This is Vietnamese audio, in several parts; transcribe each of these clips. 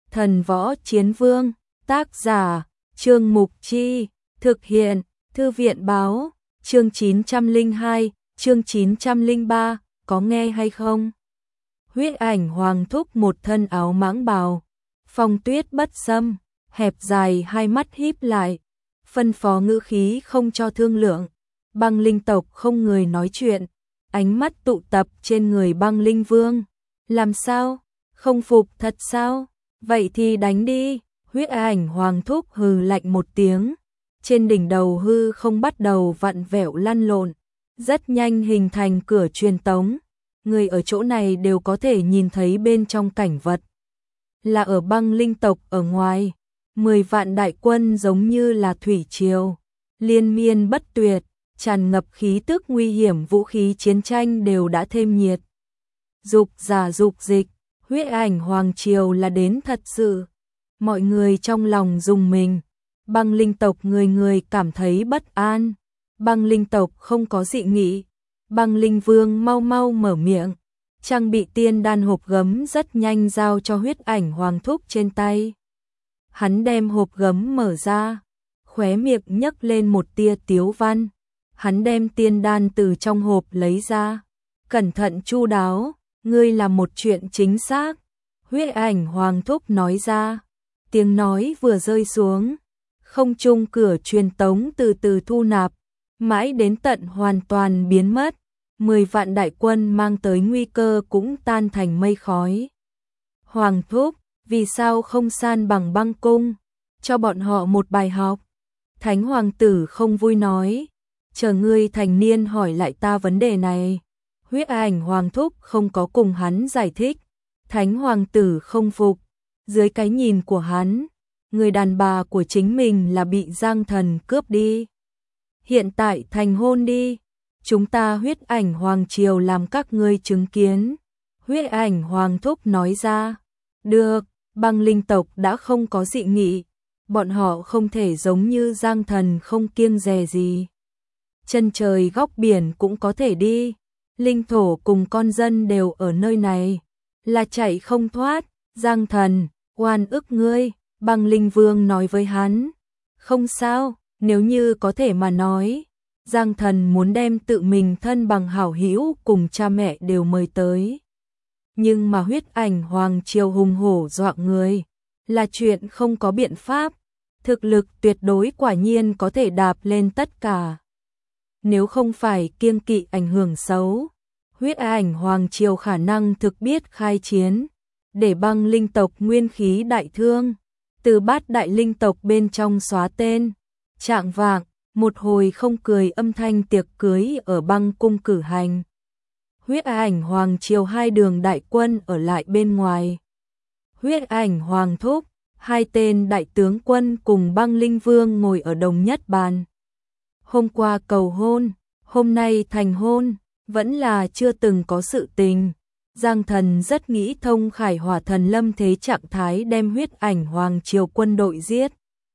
Thần Võ Chiến Vương, tác giả, Trương Mục Chi, thực hiện, Thư viện báo, chương 902, chương 903, có nghe hay không? Huyết Ảnh Hoàng Thúc một thân áo mãng bào, phong tuyết bất xâm, hẹp dài hai mắt híp lại, phân phó ngữ khí không cho thương lượng. Băng linh tộc không người nói chuyện, ánh mắt tụ tập trên người Băng Linh Vương. Làm sao? Không phục thật sao? Vậy thì đánh đi. Huyết Ảnh Hoàng Thúc hừ lạnh một tiếng, trên đỉnh đầu hư không bắt đầu vặn vẹo lăn lộn, rất nhanh hình thành cửa truyền tống. Người ở chỗ này đều có thể nhìn thấy bên trong cảnh vật. Là ở Băng Linh tộc ở ngoài, 10 vạn đại quân giống như là thủy triều, liên miên bất tuyệt, tràn ngập khí tức nguy hiểm, vũ khí chiến tranh đều đã thêm nhiệt. Dục giả dục dịch, Huyết Ảnh Hoàng triều là đến thật sự. Mọi người trong lòng rùng mình. Băng linh tộc người người cảm thấy bất an. Băng linh tộc không có dị nghị. Băng Linh Vương mau mau mở miệng, trang bị tiên đan hộp gấm rất nhanh giao cho Huyết Ảnh Hoàng Thúc trên tay. Hắn đem hộp gấm mở ra, khóe miệng nhấc lên một tia tiếu văn. Hắn đem tiên đan từ trong hộp lấy ra, cẩn thận chu đáo, ngươi làm một chuyện chính xác. Huyết Ảnh Hoàng Thúc nói ra, tiếng nói vừa rơi xuống, không trung cửa truyền tống từ từ thu nạp, mãi đến tận hoàn toàn biến mất. 10 vạn đại quân mang tới nguy cơ cũng tan thành mây khói. Hoàng Thúc, vì sao không san bằng băng cung, cho bọn họ một bài học? Thánh Hoàng tử không vui nói, chờ ngươi thành niên hỏi lại ta vấn đề này. Huyết Ảnh Hoàng Thúc không có cùng hắn giải thích. Thánh Hoàng tử không phục, dưới cái nhìn của hắn, người đàn bà của chính mình là bị Giang Thần cướp đi. Hiện tại thành hôn đi, chúng ta Huyết Ảnh Hoàng triều làm các ngươi chứng kiến. Huyết Ảnh Hoàng Thúc nói ra, được, Băng linh tộc đã không có dị nghị, bọn họ không thể giống như Giang Thần không kiêng dè gì. Chân trời góc biển cũng có thể đi, linh thổ cùng con dân đều ở nơi này, là chạy không thoát. Giang Thần, oan ức ngươi, Băng Linh Vương nói với hắn. Không sao, nếu như có thể mà nói, Giang Thần muốn đem tự mình thân bằng hảo hữu cùng cha mẹ đều mời tới. Nhưng mà Huyết Ảnh Hoàng triều hùng hổ dọa người, là chuyện không có biện pháp, thực lực tuyệt đối quả nhiên có thể đạp lên tất cả. Nếu không phải kiêng kỵ ảnh hưởng xấu, Huyết Ảnh Hoàng triều khả năng thực biết khai chiến, để Băng linh tộc nguyên khí đại thương, từ bát đại linh tộc bên trong xóa tên. Trạng vạng, một hồi không cười âm thanh tiệc cưới ở Băng cung cử hành. Huyết Ảnh Hoàng triều hai đường đại quân ở lại bên ngoài. Huyết Ảnh Hoàng Thúc, hai tên đại tướng quân cùng Băng Linh Vương ngồi ở đồng nhất bàn. Hôm qua cầu hôn, hôm nay thành hôn, vẫn là chưa từng có sự tình. Giang Thần rất nghĩ thông Khải Hỏa Thần lâm thế trạng thái đem Huyết Ảnh Hoàng triều quân đội giết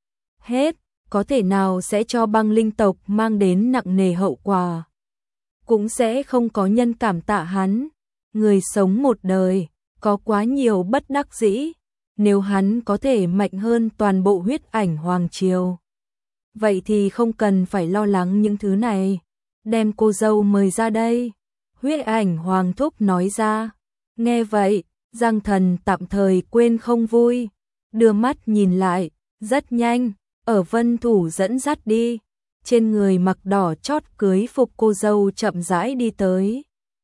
hết, có thể nào sẽ cho Băng linh tộc mang đến nặng nề hậu quả. Cũng sẽ không có nhân cảm tạ hắn. Người sống một đời, có quá nhiều bất đắc dĩ. Nếu hắn có thể mạnh hơn toàn bộ Huyết Ảnh Hoàng triều, vậy thì không cần phải lo lắng những thứ này. Đem cô dâu mời ra đây. Huyết Ảnh Hoàng Thúc nói ra. Nghe vậy, Giang Thần tạm thời quên không vui, đưa mắt nhìn lại, rất nhanh, ở Vân Thủ dẫn dắt đi, trên người mặc đỏ chót cưới phục cô dâu chậm rãi đi tới.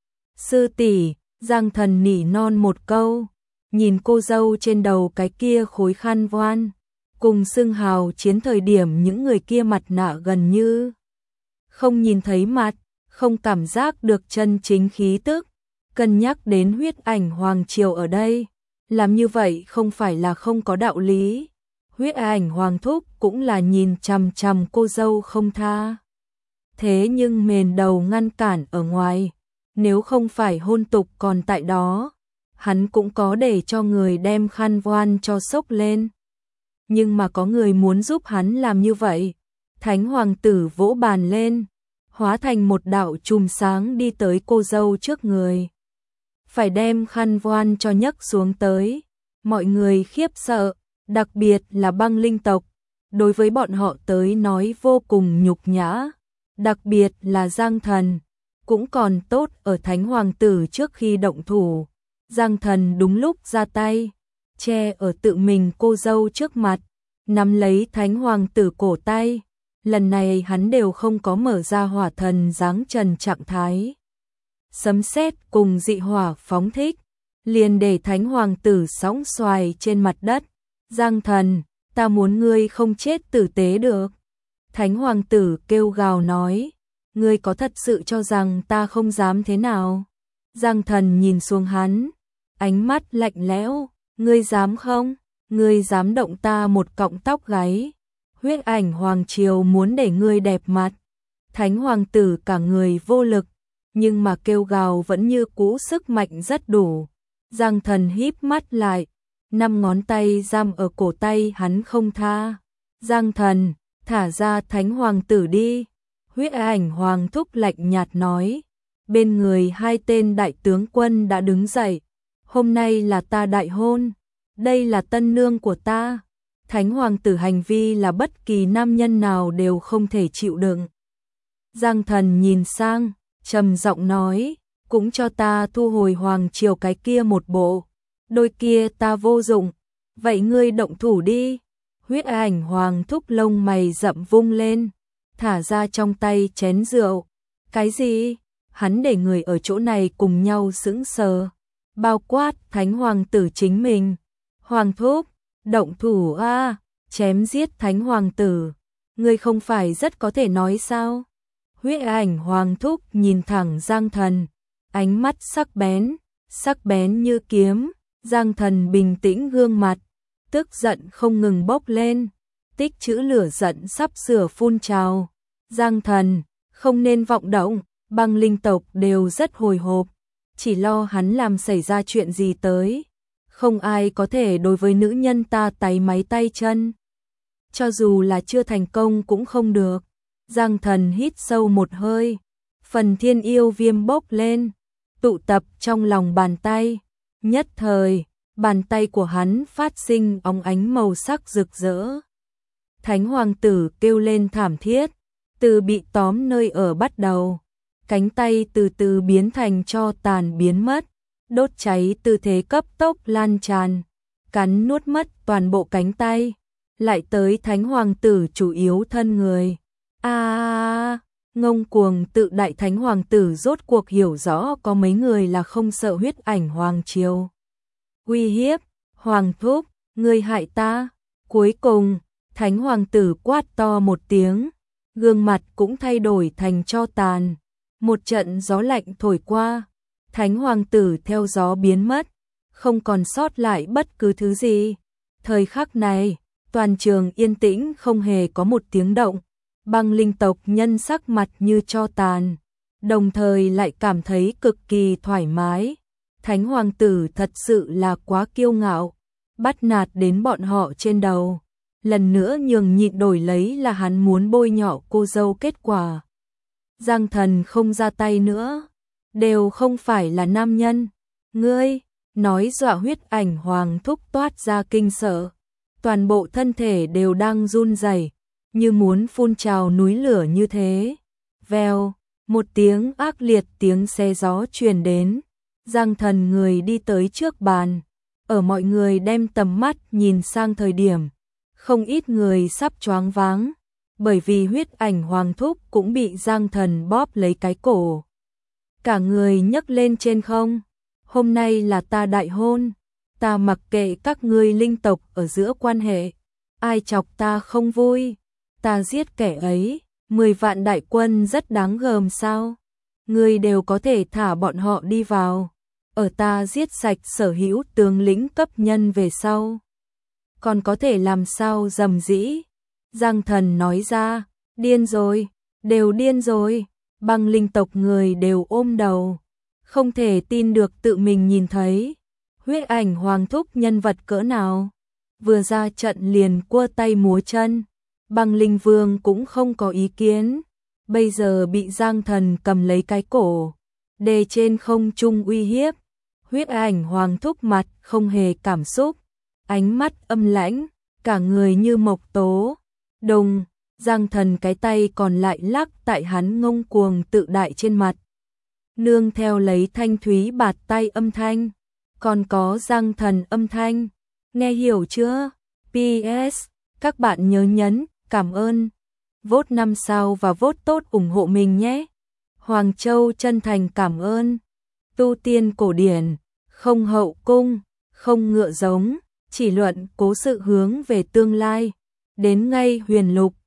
Sư tỷ, Giang Thần nỉ non một câu, nhìn cô dâu trên đầu cái kia khối khăn voan, cùng xưng hào chiến thời điểm những người kia mặt nạ gần như không nhìn thấy mặt, không cảm giác được chân chính khí tức. Cân nhắc đến Huyết Ảnh Hoàng triều ở đây, làm như vậy không phải là không có đạo lý. Huyết Ảnh Hoàng Thúc cũng là nhìn chằm chằm cô dâu không tha. Thế nhưng mền đầu ngăn cản ở ngoài, nếu không phải hôn tục còn tại đó, hắn cũng có để cho người đem khăn voan cho xốc lên. Nhưng mà có người muốn giúp hắn làm như vậy. Thánh Hoàng tử vỗ bàn lên, hóa thành một đạo chùm sáng đi tới cô dâu trước người. Phải đem khăn voan cho nhấc xuống tới. Mọi người khiếp sợ, đặc biệt là băng linh tộc, đối với bọn họ tới nói vô cùng nhục nhã, đặc biệt là Giang Thần, cũng còn tốt ở Thánh Hoàng tử trước khi động thủ, Giang Thần đúng lúc ra tay, che ở tự mình cô dâu trước mặt, nắm lấy Thánh Hoàng tử cổ tay, lần này hắn đều không có mở ra hỏa thần giáng trần trạng thái. Sấm sét cùng dị hỏa phóng thích, liền để Thánh Hoàng tử sóng xoài trên mặt đất. Giang Thần, ta muốn ngươi không chết tử tế được. Thánh Hoàng tử kêu gào nói, ngươi có thật sự cho rằng ta không dám thế nào? Giang Thần nhìn xuống hắn, ánh mắt lạnh lẽo, ngươi dám không? Ngươi dám động ta một cọng tóc gáy? Huyết Ảnh Hoàng triều muốn để ngươi đẹp mặt. Thánh Hoàng tử cả người vô lực, nhưng mà kêu gào vẫn như cũ sức mạnh rất đủ. Giang Thần híp mắt lại, 5 ngón tay giam ở cổ tay hắn không tha. Giang Thần, thả ra Thánh Hoàng tử đi. Huyết Ảnh Hoàng thúc lạnh nhạt nói. Bên người 2 tên đại tướng quân đã đứng dậy. Hôm nay là ta đại hôn, đây là tân nương của ta. Thánh Hoàng tử hành vi là bất kỳ nam nhân nào đều không thể chịu đựng. Giang Thần nhìn sang, trầm giọng nói, cũng cho ta thu hồi hoàng triều cái kia một bộ, đôi kia ta vô dụng, vậy ngươi động thủ đi. Huyết Ảnh Hoàng thúc lông mày rậm vung lên, thả ra trong tay chén rượu. Cái gì? Hắn để người ở chỗ này cùng nhau sững sờ, bao quát Thánh Hoàng tử chính mình. Hoàng thúc, động thủ a, chém giết Thánh Hoàng tử, ngươi không phải rất có thể nói sao? Huyết Ảnh Hoàng thúc nhìn thẳng Giang Thần, ánh mắt sắc bén như kiếm. Giang Thần bình tĩnh gương mặt, tức giận không ngừng bốc lên, tích trữ lửa giận sắp sửa phun trào. Giang Thần, không nên vọng động, băng linh tộc đều rất hồi hộp, chỉ lo hắn làm xảy ra chuyện gì tới. Không ai có thể đối với nữ nhân ta táy máy tay chân. Cho dù là chưa thành công cũng không được. Giang Thần hít sâu một hơi, phần thiên yêu viêm bốc lên, tụ tập trong lòng bàn tay. Nhất thời, bàn tay của hắn phát sinh óng ánh màu sắc rực rỡ. Thánh Hoàng tử kêu lên thảm thiết, từ bị tóm nơi ở bắt đầu, cánh tay từ từ biến thành tro tàn biến mất, đốt cháy tư thế cấp tốc lan tràn, cắn nuốt mất toàn bộ cánh tay, lại tới Thánh Hoàng tử chủ yếu thân người. Ngông cuồng tự đại Thánh Hoàng tử rốt cuộc hiểu rõ có mấy người là không sợ Huyết Ảnh Hoàng triều uy hiếp. Hoàng thúc, ngươi hại ta. Cuối cùng, Thánh Hoàng tử quát to một tiếng, gương mặt cũng thay đổi thành tro tàn. Một trận gió lạnh thổi qua, Thánh Hoàng tử theo gió biến mất, không còn sót lại bất cứ thứ gì. Thời khắc này, toàn trường yên tĩnh không hề có một tiếng động. Băng linh tộc nhân sắc mặt như tro tàn, đồng thời lại cảm thấy cực kỳ thoải mái. Thánh Hoàng tử thật sự là quá kiêu ngạo, bắt nạt đến bọn họ trên đầu. Lần nữa nhường nhịn đổi lấy là hắn muốn bôi nhọ cô dâu kết quả. Giang Thần không ra tay nữa, đều không phải là nam nhân. Ngươi, nói dọa Huyết Ảnh Hoàng thúc toát ra kinh sợ. Toàn bộ thân thể đều đang run rẩy, như muốn phun trào núi lửa như thế. Vèo, một tiếng ác liệt tiếng xe gió truyền đến. Giang Thần người đi tới trước bàn, ở mọi người đem tầm mắt nhìn sang thời điểm, không ít người sắp choáng váng, bởi vì Huyết Ảnh Hoàng thúc cũng bị Giang Thần bóp lấy cái cổ. Cả người nhấc lên trên không. Hôm nay là ta đại hôn, ta mặc kệ các ngươi linh tộc ở giữa quan hệ, ai chọc ta không vui, ta giết kẻ ấy. 10 vạn đại quân rất đáng gờm sao? Ngươi đều có thể thả bọn họ đi vào, ở ta giết sạch sở hữu tướng lĩnh cấp nhân về sau, còn có thể làm sao dầm dĩ? Giang Thần nói ra, điên rồi, đều điên rồi. Băng linh tộc người đều ôm đầu, không thể tin được tự mình nhìn thấy. Huyết Ảnh Hoàng thúc nhân vật cỡ nào, vừa ra trận liền cua tay múa chân. Băng linh vương cũng không có ý kiến, bây giờ bị Giang Thần cầm lấy cái cổ, đề trên không trung uy hiếp. Huyết Ảnh Hoàng thúc mặt không hề cảm xúc, ánh mắt âm lãnh, cả người như mộc tố. Đùng, Giang Thần cái tay còn lại lắc tại hắn ngông cuồng tự đại trên mặt. Nương theo lấy thanh thúy bạt tay âm thanh, còn có Giang Thần âm thanh. Nghe hiểu chưa? PS, các bạn nhớ nhấn cảm ơn, vote 5 sao và vote tốt ủng hộ mình nhé. Hoàng Châu chân thành cảm ơn. Tu tiên cổ điển, không hậu cung, không ngựa giống, chỉ luận cố sự hướng về tương lai. Đến ngay huyền lục,